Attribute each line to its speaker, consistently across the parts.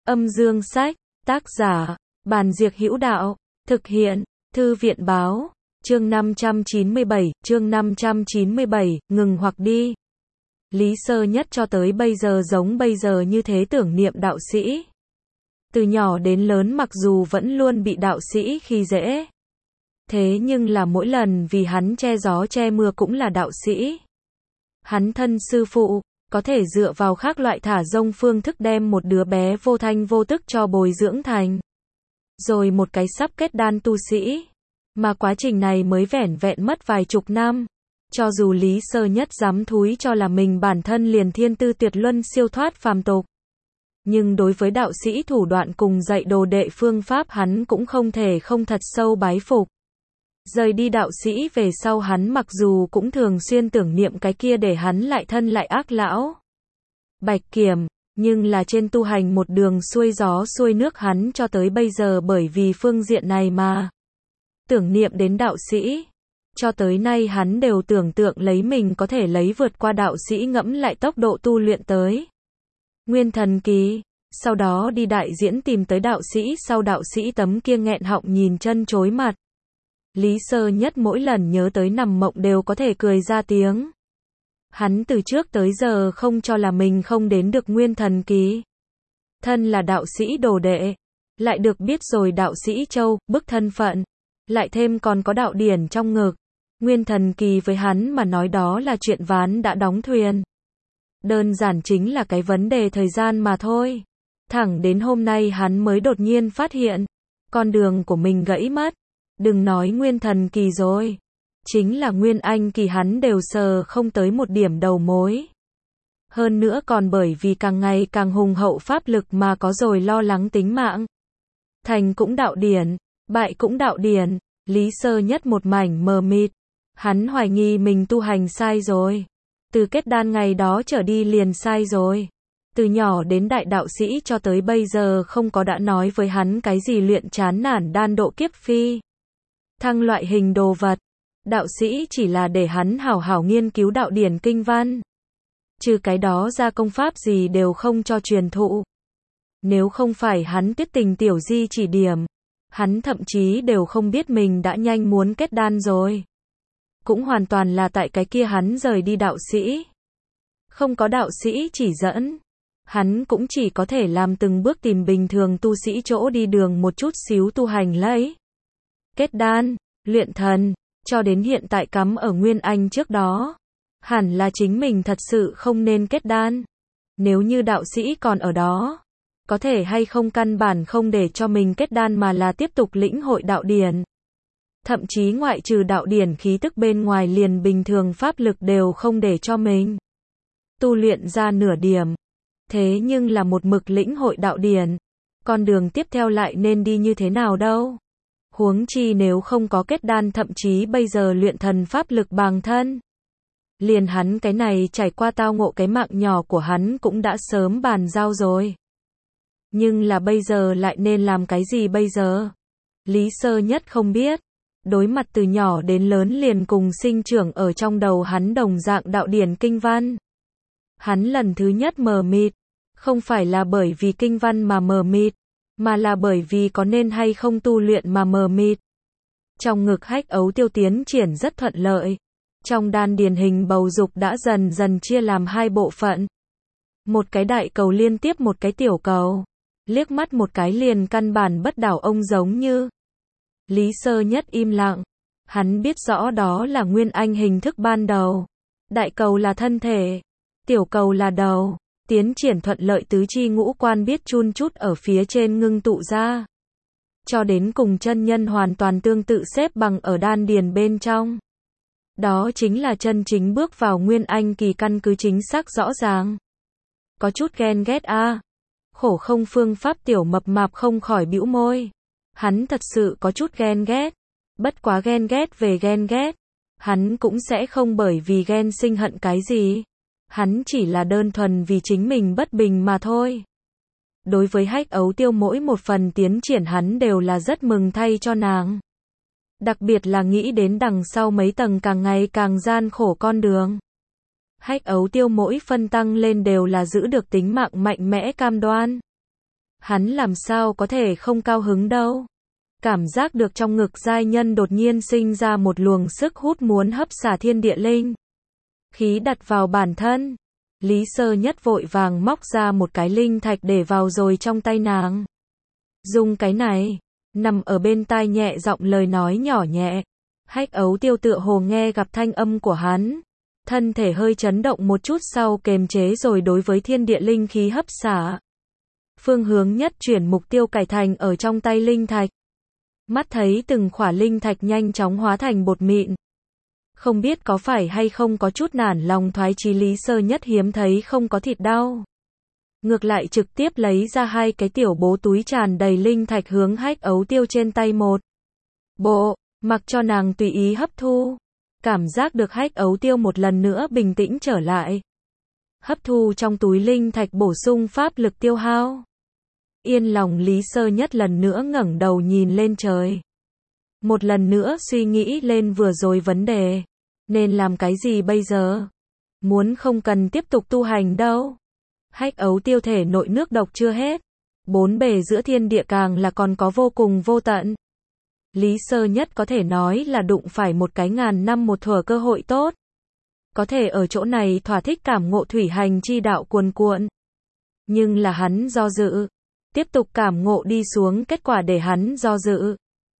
Speaker 1: Âm dương sách, tác giả, Bàn Diệc Hữu Đạo, thực hiện, Thư viện báo, chương 597, ngừng hoặc đi. Lý Sơ Nhất cho tới bây giờ giống bây giờ như thế tưởng niệm đạo sĩ. Từ nhỏ đến lớn mặc dù vẫn luôn bị đạo sĩ khi dễ. Thế nhưng là mỗi lần vì hắn che gió che mưa cũng là đạo sĩ. Hắn thân sư phụ, có thể dựa vào khác loại thả rông phương thức đem một đứa bé vô thanh vô tức cho bồi dưỡng thành. Rồi một cái sắp kết đan tu sĩ. Mà quá trình này mới vẻn vẹn mất vài chục năm. Cho dù Lý Sơ Nhất dám thúi cho là mình bản thân liền thiên tư tuyệt luân siêu thoát phàm tục. Nhưng đối với đạo sĩ thủ đoạn cùng dạy đồ đệ phương pháp hắn cũng không thể không thật sâu bái phục. Rời đi đạo sĩ về sau hắn mặc dù cũng thường xuyên tưởng niệm cái kia để hắn lại thân lại ác lão Bạch Kiểm, nhưng là trên tu hành một đường xuôi gió xuôi nước hắn cho tới bây giờ bởi vì phương diện này mà tưởng niệm đến đạo sĩ. Cho tới nay hắn đều tưởng tượng lấy mình có thể lấy vượt qua đạo sĩ ngẫm lại tốc độ tu luyện tới Nguyên Thần Kỳ, sau đó đi đại diễn tìm tới đạo sĩ sau đạo sĩ tấm kia nghẹn họng nhìn chân chối mặt. Lý Sơ Nhất mỗi lần nhớ tới nằm mộng đều có thể cười ra tiếng. Hắn từ trước tới giờ không cho là mình không đến được Nguyên Thần Kỳ. Thân là đạo sĩ đồ đệ, lại được biết rồi đạo sĩ châu, bức thân phận, lại thêm còn có đạo điển trong ngực. Nguyên Thần Kỳ với hắn mà nói đó là chuyện ván đã đóng thuyền. Đơn giản chính là cái vấn đề thời gian mà thôi. Thẳng đến hôm nay hắn mới đột nhiên phát hiện, con đường của mình gãy mất. Đừng nói Nguyên Thần Kỳ rồi. Chính là Nguyên Anh Kỳ hắn đều sờ không tới một điểm đầu mối. Hơn nữa còn bởi vì càng ngày càng hùng hậu pháp lực mà có rồi lo lắng tính mạng. Thành cũng đạo điển, bại cũng đạo điển, Lý Sơ Nhất một mảnh mờ mịt. Hắn hoài nghi mình tu hành sai rồi. Từ kết đan ngày đó trở đi liền sai rồi. Từ nhỏ đến đại đạo sĩ cho tới bây giờ không có đã nói với hắn cái gì luyện chán nản đan độ kiếp phi thăng loại hình đồ vật. Đạo sĩ chỉ là để hắn hảo hảo nghiên cứu đạo điển kinh văn. Trừ cái đó ra công pháp gì đều không cho truyền thụ. Nếu không phải hắn Tiết Tình tiểu di chỉ điểm, hắn thậm chí đều không biết mình đã nhanh muốn kết đan rồi. Cũng hoàn toàn là tại cái kia hắn rời đi đạo sĩ. Không có đạo sĩ chỉ dẫn, hắn cũng chỉ có thể làm từng bước tìm bình thường tu sĩ chỗ đi đường một chút xíu tu hành lấy. Kết đan, luyện thần, cho đến hiện tại cắm ở Nguyên Anh trước đó. Hẳn là chính mình thật sự không nên kết đan. Nếu như đạo sĩ còn ở đó, có thể hay không căn bản không để cho mình kết đan mà là tiếp tục lĩnh hội đạo điển. Thậm chí ngoại trừ đạo điển khí tức bên ngoài liền bình thường pháp lực đều không để cho mình tu luyện ra nửa điểm. Thế nhưng là một mực lĩnh hội đạo điển, con đường tiếp theo lại nên đi như thế nào đâu? Huống chi nếu không có kết đan thậm chí bây giờ luyện thần pháp lực bằng thân. Liền hắn cái này trải qua tao ngộ cái mạng nhỏ của hắn cũng đã sớm bàn giao rồi. Nhưng là bây giờ lại nên làm cái gì bây giờ? Lý Sơ Nhất không biết. Đối mặt từ nhỏ đến lớn liền cùng sinh trưởng ở trong đầu hắn đồng dạng đạo điển kinh văn. Hắn lần thứ nhất mờ mịt. Không phải là bởi vì kinh văn mà mờ mịt, mà là bởi vì có nên hay không tu luyện mà mờ mịt. Trong ngực hách ấu tiêu tiến triển rất thuận lợi. Trong đan điền hình bầu dục đã dần dần chia làm hai bộ phận. Một cái đại cầu liên tiếp một cái tiểu cầu. Liếc mắt một cái liền căn bản bất đảo ông giống như. Lý Sơ Nhất im lặng. Hắn biết rõ đó là Nguyên Anh hình thức ban đầu. Đại cầu là thân thể. Tiểu cầu là đầu. Tiến triển thuận lợi tứ chi ngũ quan biết chun chút ở phía trên ngưng tụ ra. Cho đến cùng chân nhân hoàn toàn tương tự xếp bằng ở đan điền bên trong. Đó chính là chân chính bước vào Nguyên Anh Kỳ căn cứ chính xác rõ ràng. Có chút ghen ghét a. Khổ không phương pháp tiểu mập mạp không khỏi bĩu môi. Hắn thật sự có chút ghen ghét. Bất quá ghen ghét về ghen ghét. Hắn cũng sẽ không bởi vì ghen sinh hận cái gì. Hắn chỉ là đơn thuần vì chính mình bất bình mà thôi. Đối với hách ấu tiêu mỗi một phần tiến triển hắn đều là rất mừng thay cho nàng. Đặc biệt là nghĩ đến đằng sau mấy tầng càng ngày càng gian khổ con đường. Hách ấu tiêu mỗi phân tăng lên đều là giữ được tính mạng mạnh mẽ cam đoan. Hắn làm sao có thể không cao hứng đâu. Cảm giác được trong ngực giai nhân đột nhiên sinh ra một luồng sức hút muốn hấp xả thiên địa linh khí đặt vào bản thân. Lý Sơ Nhất vội vàng móc ra một cái linh thạch để vào rồi trong tay nàng. Dùng cái này, nằm ở bên tai nhẹ giọng lời nói nhỏ nhẹ. Hách Ấu Tiêu tựa hồ nghe gặp thanh âm của hắn. Thân thể hơi chấn động một chút sau kềm chế rồi đối với thiên địa linh khí hấp xả. Phương hướng nhất chuyển mục tiêu cải thành ở trong tay linh thạch. Mắt thấy từng khỏa linh thạch nhanh chóng hóa thành bột mịn. Không biết có phải hay không có chút nản lòng thoái chí Lý Sơ Nhất hiếm thấy không có thịt đau. Ngược lại trực tiếp lấy ra hai cái tiểu bố túi tràn đầy linh thạch hướng Hách Ấu Tiêu trên tay một bộ, mặc cho nàng tùy ý hấp thu. Cảm giác được Hách Ấu Tiêu một lần nữa bình tĩnh trở lại. Hấp thu trong túi linh thạch bổ sung pháp lực tiêu hao. Yên lòng Lý Sơ Nhất lần nữa ngẩng đầu nhìn lên trời. Một lần nữa suy nghĩ lên vừa rồi vấn đề. Nên làm cái gì bây giờ? Muốn không cần tiếp tục tu hành đâu. Hách Ấu Tiêu thể nội nước độc chưa hết. Bốn bề giữa thiên địa càng là còn có vô cùng vô tận. Lý Sơ Nhất có thể nói là đụng phải một cái ngàn năm một thuở cơ hội tốt. Có thể ở chỗ này thỏa thích cảm ngộ thủy hành chi đạo cuồn cuộn. Nhưng là hắn do dự. Tiếp tục cảm ngộ đi xuống kết quả để hắn do dự.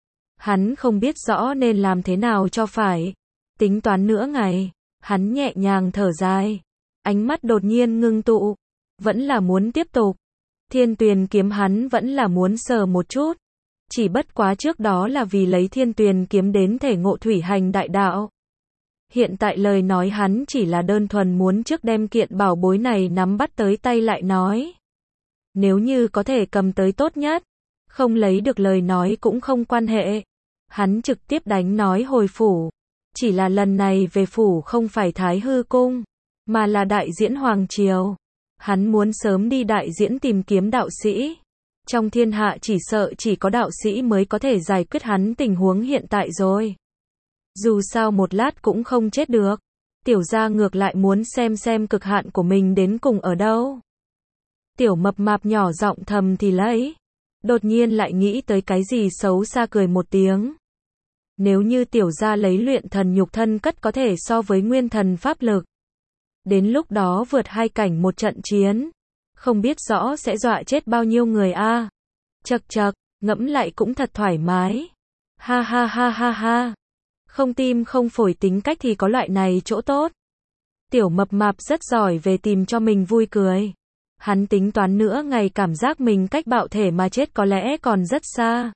Speaker 1: Hắn không biết rõ nên làm thế nào cho phải. Tính toán nửa ngày, hắn nhẹ nhàng thở dài. Ánh mắt đột nhiên ngưng tụ. Vẫn là muốn tiếp tục. Thiên Tuyền kiếm hắn vẫn là muốn sờ một chút. Chỉ bất quá trước đó là vì lấy Thiên Tuyền kiếm đến thể ngộ thủy hành đại đạo. Hiện tại lời nói hắn chỉ là đơn thuần muốn trước đem kiện bảo bối này nắm bắt tới tay lại nói. Nếu như có thể cầm tới tốt nhất. Không lấy được lời nói cũng không quan hệ. Hắn trực tiếp đánh nói hồi phủ. Chỉ là lần này về phủ không phải Thái Hư Cung, mà là đại diễn Hoàng Triều. Hắn muốn sớm đi đại diễn tìm kiếm đạo sĩ. Trong thiên hạ chỉ sợ chỉ có đạo sĩ mới có thể giải quyết hắn tình huống hiện tại rồi. Dù sao một lát cũng không chết được. Tiểu gia ngược lại muốn xem cực hạn của mình đến cùng ở đâu. Tiểu mập mạp nhỏ giọng thầm thì lấy. Đột nhiên lại nghĩ tới cái gì xấu xa cười một tiếng. Nếu như tiểu gia lấy luyện thần nhục thân cất có thể so với nguyên thần pháp lực. Đến lúc đó vượt hai cảnh một trận chiến. Không biết rõ sẽ dọa chết bao nhiêu người a. Chậc chậc, ngẫm lại cũng thật thoải mái. Ha ha ha ha ha. Không tim không phổi tính cách thì có loại này chỗ tốt. Tiểu mập mạp rất giỏi về tìm cho mình vui cười. Hắn tính toán nữa ngày cảm giác mình cách bạo thể mà chết có lẽ còn rất xa.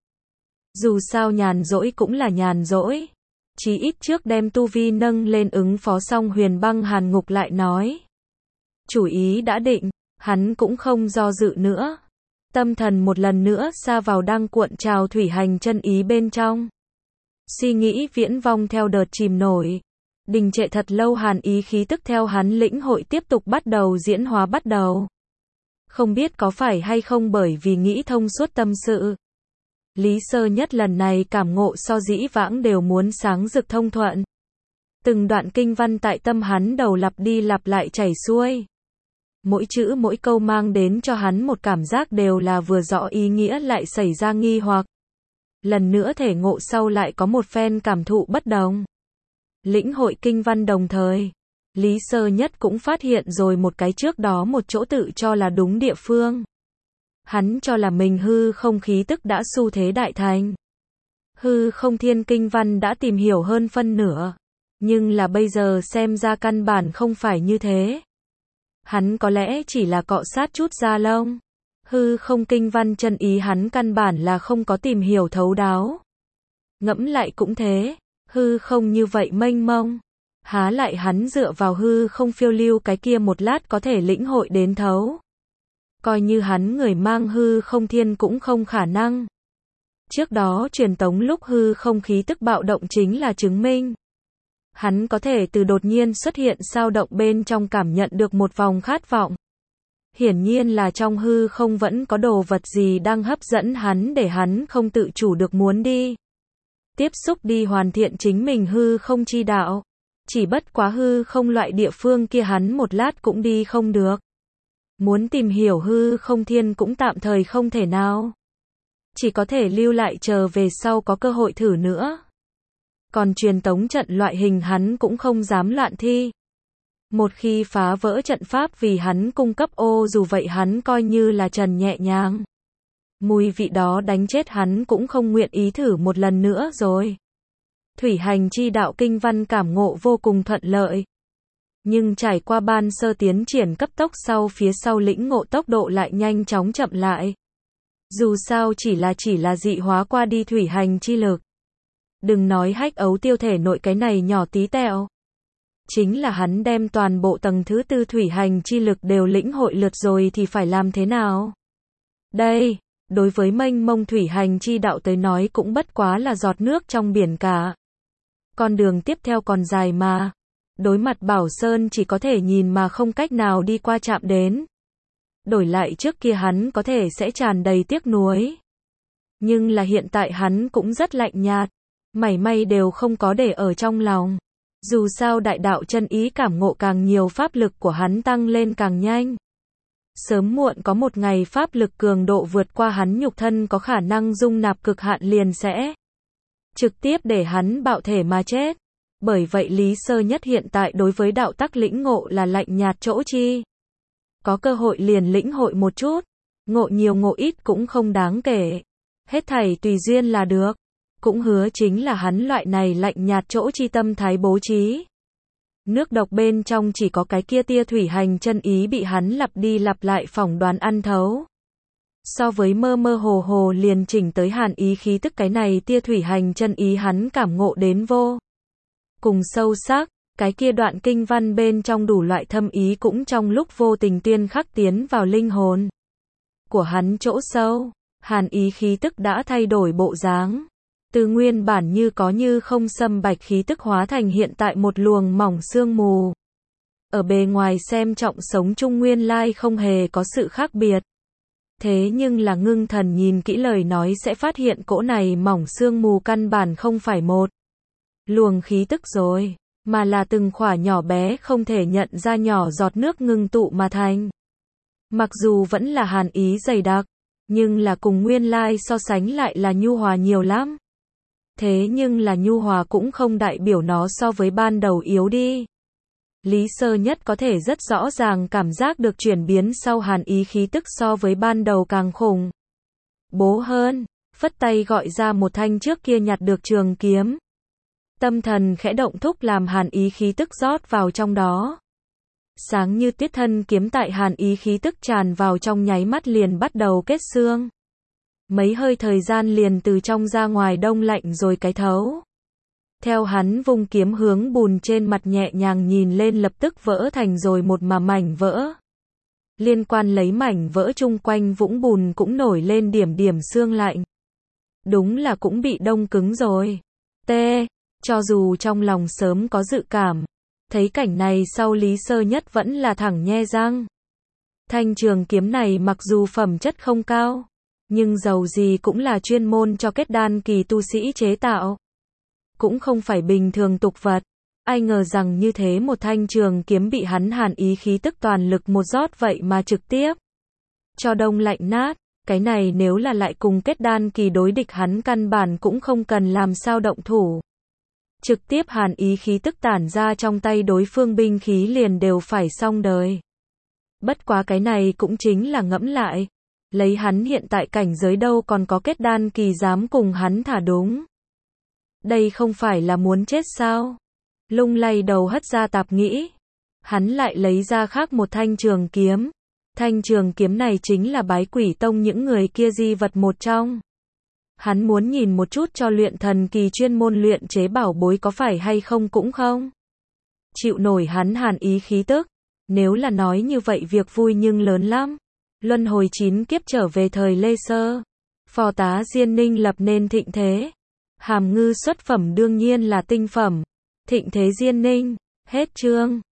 Speaker 1: Dù sao nhàn rỗi cũng là nhàn rỗi. Chí ít trước đem tu vi nâng lên ứng phó xong huyền băng hàn ngục lại nói. Chủ ý đã định, hắn cũng không do dự nữa. Tâm thần một lần nữa sa vào đang cuộn trào thủy hành chân ý bên trong. Suy nghĩ viễn vong theo đợt chìm nổi. Đình trệ thật lâu hàn ý khí tức theo hắn lĩnh hội tiếp tục bắt đầu diễn hóa bắt đầu. Không biết có phải hay không bởi vì nghĩ thông suốt tâm sự. Lý Sơ Nhất lần này cảm ngộ so dĩ vãng đều muốn sáng rực thông thuận. Từng đoạn kinh văn tại tâm hắn đầu lặp đi lặp lại chảy xuôi. Mỗi chữ mỗi câu mang đến cho hắn một cảm giác đều là vừa rõ ý nghĩa lại xảy ra nghi hoặc. Lần nữa thể ngộ sau lại có một phen cảm thụ bất đồng. Lĩnh hội kinh văn đồng thời. Lý Sơ Nhất cũng phát hiện rồi một cái trước đó một chỗ tự cho là đúng địa phương. Hắn cho là mình hư không khí tức đã xu thế đại thành. Hư không thiên kinh văn đã tìm hiểu hơn phân nửa. Nhưng là bây giờ xem ra căn bản không phải như thế. Hắn có lẽ chỉ là cọ sát chút da lông. Hư không kinh văn chân ý hắn căn bản là không có tìm hiểu thấu đáo. Ngẫm lại cũng thế. Hư không như vậy mênh mông. Há lại hắn dựa vào hư không phiêu lưu cái kia một lát có thể lĩnh hội đến thấu. Coi như hắn người mang hư không thiên cũng không khả năng. Trước đó truyền tống lúc hư không khí tức bạo động chính là chứng minh. Hắn có thể từ đột nhiên xuất hiện sao động bên trong cảm nhận được một vòng khát vọng. Hiển nhiên là trong hư không vẫn có đồ vật gì đang hấp dẫn hắn để hắn không tự chủ được muốn đi. Tiếp xúc đi hoàn thiện chính mình hư không chi đạo. Chỉ bất quá hư không loại địa phương kia hắn một lát cũng đi không được. Muốn tìm hiểu hư không thiên cũng tạm thời không thể nào. Chỉ có thể lưu lại chờ về sau có cơ hội thử nữa. Còn truyền tống trận loại hình hắn cũng không dám loạn thi. Một khi phá vỡ trận pháp vì hắn cung cấp ô dù vậy hắn coi như là trần nhẹ nhàng. Mùi vị đó đánh chết hắn cũng không nguyện ý thử một lần nữa rồi. Thủy hành chi đạo kinh văn cảm ngộ vô cùng thuận lợi. Nhưng trải qua ban sơ tiến triển cấp tốc sau phía sau lĩnh ngộ tốc độ lại nhanh chóng chậm lại. Dù sao chỉ là dị hóa qua đi thủy hành chi lực. Đừng nói hách ấu tiêu thể nội cái này nhỏ tí tẹo. Chính là hắn đem toàn bộ tầng thứ tư thủy hành chi lực đều lĩnh hội lượt rồi thì phải làm thế nào? Đây, đối với mênh mông thủy hành chi đạo tới nói cũng bất quá là giọt nước trong biển cả. Con đường tiếp theo còn dài mà. Đối mặt Bảo Sơn chỉ có thể nhìn mà không cách nào đi qua chạm đến. Đổi lại trước kia hắn có thể sẽ tràn đầy tiếc nuối. Nhưng là hiện tại hắn cũng rất lạnh nhạt. Mảy may đều không có để ở trong lòng. Dù sao đại đạo chân ý cảm ngộ càng nhiều pháp lực của hắn tăng lên càng nhanh. Sớm muộn có một ngày pháp lực cường độ vượt qua hắn nhục thân có khả năng dung nạp cực hạn liền sẽ trực tiếp để hắn bạo thể mà chết. Bởi vậy Lý Sơ Nhất hiện tại đối với đạo tắc lĩnh ngộ là lạnh nhạt chỗ chi. Có cơ hội liền lĩnh hội một chút. Ngộ nhiều ngộ ít cũng không đáng kể. Hết thảy tùy duyên là được. Cũng hứa chính là hắn loại này lạnh nhạt chỗ chi tâm thái bố trí. Nước độc bên trong chỉ có cái kia tia thủy hành chân ý bị hắn lặp đi lặp lại phỏng đoán ăn thấu. So với mơ mơ hồ hồ liền chỉnh tới hàn ý khí tức cái này tia thủy hành chân ý hắn cảm ngộ đến vô cùng sâu sắc, cái kia đoạn kinh văn bên trong đủ loại thâm ý cũng trong lúc vô tình tuyên khắc tiến vào linh hồn của hắn chỗ sâu. Hàn ý khí tức đã thay đổi bộ dáng. Từ nguyên bản như có như không sâm bạch khí tức hóa thành hiện tại một luồng mỏng sương mù. Ở bề ngoài xem trọng sống chung nguyên lai không hề có sự khác biệt. Thế nhưng là ngưng thần nhìn kỹ lời nói sẽ phát hiện cỗ này mỏng sương mù căn bản không phải một luồng khí tức rồi, mà là từng khỏa nhỏ bé không thể nhận ra nhỏ giọt nước ngưng tụ mà thành. Mặc dù vẫn là hàn ý dày đặc, nhưng là cùng nguyên lai so sánh lại là nhu hòa nhiều lắm. Thế nhưng là nhu hòa cũng không đại biểu nó so với ban đầu yếu đi. Lý Sơ Nhất có thể rất rõ ràng cảm giác được chuyển biến sau hàn ý khí tức so với ban đầu càng khủng bố hơn, phất tay gọi ra một thanh trước kia nhặt được trường kiếm. Tâm thần khẽ động thúc làm hàn ý khí tức rót vào trong đó. Sáng như tuyết thân kiếm tại hàn ý khí tức tràn vào trong nháy mắt liền bắt đầu kết xương. Mấy hơi thời gian liền từ trong ra ngoài đông lạnh rồi cái thấu. Theo hắn vung kiếm hướng bùn trên mặt nhẹ nhàng nhìn lên lập tức vỡ thành rồi một mảnh vỡ. Liên quan lấy mảnh vỡ chung quanh vũng bùn cũng nổi lên điểm điểm sương lạnh. Đúng là cũng bị đông cứng rồi. Cho dù trong lòng sớm có dự cảm, thấy cảnh này sau Lý Sơ Nhất vẫn là thẳng nhe răng. Thanh trường kiếm này mặc dù phẩm chất không cao, nhưng dầu gì cũng là chuyên môn cho kết đan kỳ tu sĩ chế tạo. Cũng không phải bình thường tục vật. Ai ngờ rằng như thế một thanh trường kiếm bị hắn hàn ý khí tức toàn lực một rót vậy mà trực tiếp cho đông lạnh nát. Cái này nếu là lại cùng kết đan kỳ đối địch hắn căn bản cũng không cần làm sao động thủ. Trực tiếp hàn ý khí tức tản ra trong tay đối phương binh khí liền đều phải xong đời. Bất quá cái này cũng chính là ngẫm lại. Lấy hắn hiện tại cảnh giới đâu còn có kết đan kỳ dám cùng hắn thả đúng. Đây không phải là muốn chết sao? Lung lay đầu hất ra tạp nghĩ. Hắn lại lấy ra khác một thanh trường kiếm. Thanh trường kiếm này chính là Bái Quỷ Tông những người kia di vật một trong. Hắn muốn nhìn một chút cho luyện thần kỳ chuyên môn luyện chế bảo bối có phải hay không cũng không chịu nổi hắn hàn ý khí tức. Nếu là nói như vậy việc vui nhưng lớn lắm. Luân hồi 9 kiếp trở về thời Lê Sơ. Phò tá Diên Ninh lập nên thịnh thế. Hàm ngư xuất phẩm đương nhiên là tinh phẩm. Thịnh thế Diên Ninh. Hết chương.